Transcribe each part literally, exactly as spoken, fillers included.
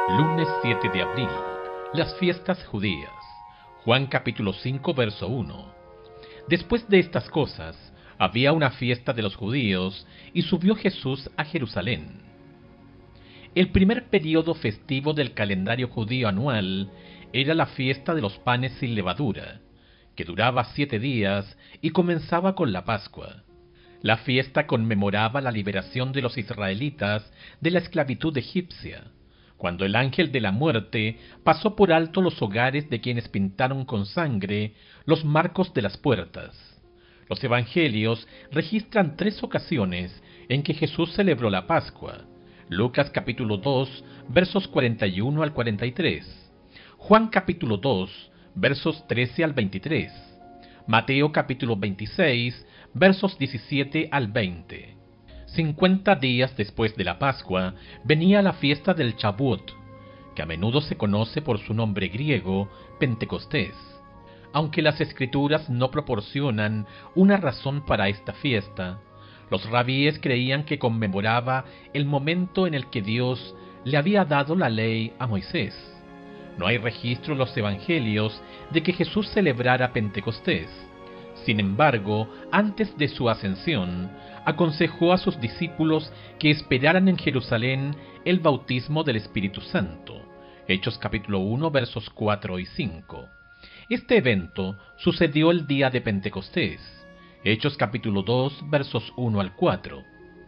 Lunes siete de abril. Las fiestas judías. Juan capítulo cinco, verso uno. Después de estas cosas, había una fiesta de los judíos, y subió Jesús a Jerusalén. El primer período festivo del calendario judío anual era la fiesta de los panes sin levadura, que duraba siete días y comenzaba con la Pascua. La fiesta conmemoraba la liberación de los israelitas de la esclavitud egipcia, cuando el ángel de la muerte pasó por alto los hogares de quienes pintaron con sangre los marcos de las puertas. Los evangelios registran tres ocasiones en que Jesús celebró la Pascua: Lucas capítulo dos, versos cuarenta y uno al cuarenta y tres, Juan capítulo dos, versos trece al veintitrés, Mateo capítulo veintiséis, versos diecisiete al veinte. Cincuenta días después de la Pascua venía la fiesta del Shavuot, que a menudo se conoce por su nombre griego, Pentecostés. Aunque las Escrituras no proporcionan una razón para esta fiesta, los rabíes creían que conmemoraba el momento en el que Dios le había dado la ley a Moisés. No hay registro en los evangelios de que Jesús celebrara Pentecostés. Sin embargo, antes de su ascensión, aconsejó a sus discípulos que esperaran en Jerusalén el bautismo del Espíritu Santo. Hechos capítulo uno, versos cuatro y cinco. Este evento sucedió el día de Pentecostés. Hechos capítulo dos, versos uno al cuatro.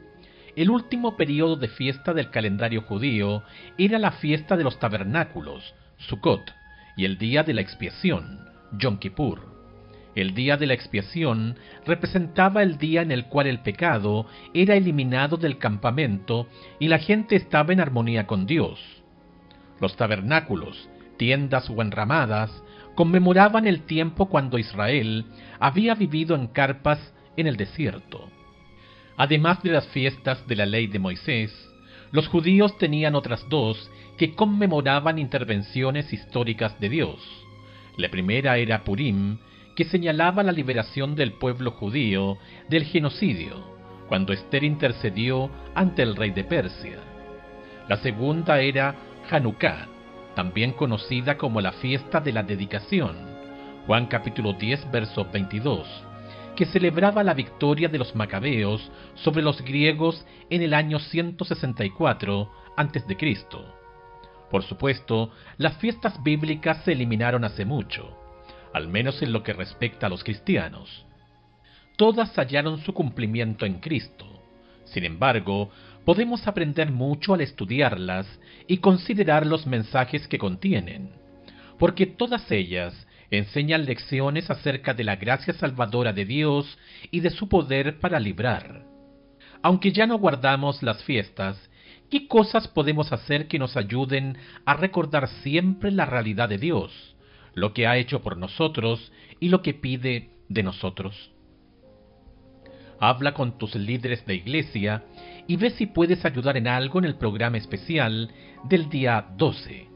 El último período de fiesta del calendario judío era la fiesta de los tabernáculos, Sukkot, y el día de la expiación, Yom Kippur. El día de la expiación representaba el día en el cual el pecado era eliminado del campamento y la gente estaba en armonía con Dios. Los tabernáculos, tiendas o enramadas, conmemoraban el tiempo cuando Israel había vivido en carpas en el desierto. Además de las fiestas de la ley de Moisés, los judíos tenían otras dos que conmemoraban intervenciones históricas de Dios. La primera era Purim, que señalaba la liberación del pueblo judío del genocidio, cuando Esther intercedió ante el rey de Persia. La segunda era Hanukkah, también conocida como la fiesta de la dedicación, Juan capítulo diez, verso veintidós, que celebraba la victoria de los macabeos sobre los griegos en el año ciento sesenta y cuatro antes de Cristo. Por supuesto, las fiestas bíblicas se eliminaron hace mucho, al menos en lo que respecta a los cristianos. Todas hallaron su cumplimiento en Cristo. Sin embargo, podemos aprender mucho al estudiarlas y considerar los mensajes que contienen, porque todas ellas enseñan lecciones acerca de la gracia salvadora de Dios y de su poder para librar. Aunque ya no guardamos las fiestas, ¿qué cosas podemos hacer que nos ayuden a recordar siempre la realidad de Dios, lo que ha hecho por nosotros y lo que pide de nosotros? Habla con tus líderes de iglesia y ve si puedes ayudar en algo en el programa especial del día doce.